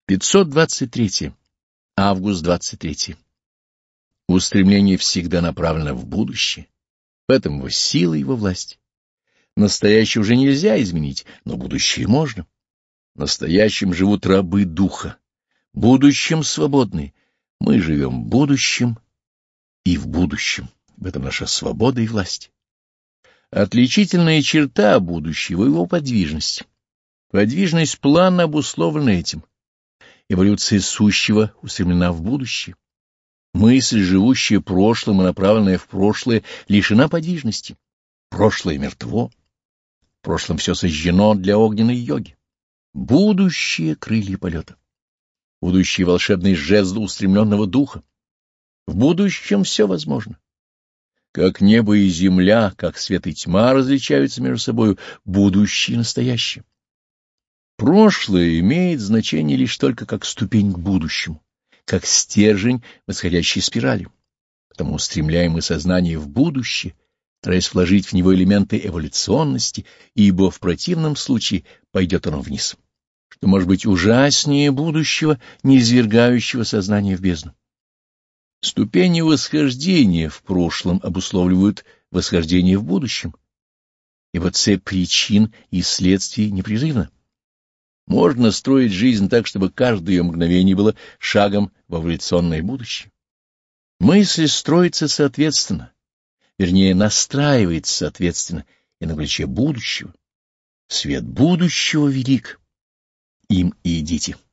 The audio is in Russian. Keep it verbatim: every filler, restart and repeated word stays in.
пятьсот двадцать три. Август двадцать третий. Устремление всегда направлено в будущее. В этом его сила и его власть. Настоящее уже нельзя изменить, но будущее можно. Настоящим живут рабы духа, будущим свободны. Мы живем будущим и в будущем. В этом наша свобода и власть. Отличительная черта будущего — его подвижность. Подвижность плавно обусловлена этим. Эволюция сущего устремлена в будущее. Мысль, живущая прошлым и направленная в прошлое, лишена подвижности. Прошлое мертво. В прошлом все сожжено для огненной йоги. Будущее — крылья полета. Будущее — волшебный жезл устремленного духа. В будущем все возможно. Как небо и земля, как свет и тьма различаются между собою, будущее и настоящее. Прошлое имеет значение лишь только как ступень к будущему, как стержень восходящей спирали. Потому устремляем мы сознание в будущее, стараясь вложить в него элементы эволюционности, ибо в противном случае пойдет оно вниз. Что может быть ужаснее будущего, неизвергающего сознание в бездну? Ступени восхождения в прошлом обусловливают восхождение в будущем, ибо цепь причин и следствий непрерывна. Можно строить жизнь так, чтобы каждое ее мгновение было шагом в эволюционное будущее. Мысль строится соответственно, вернее, настраивается соответственно и на плече будущего. Свет будущего велик, им и идите.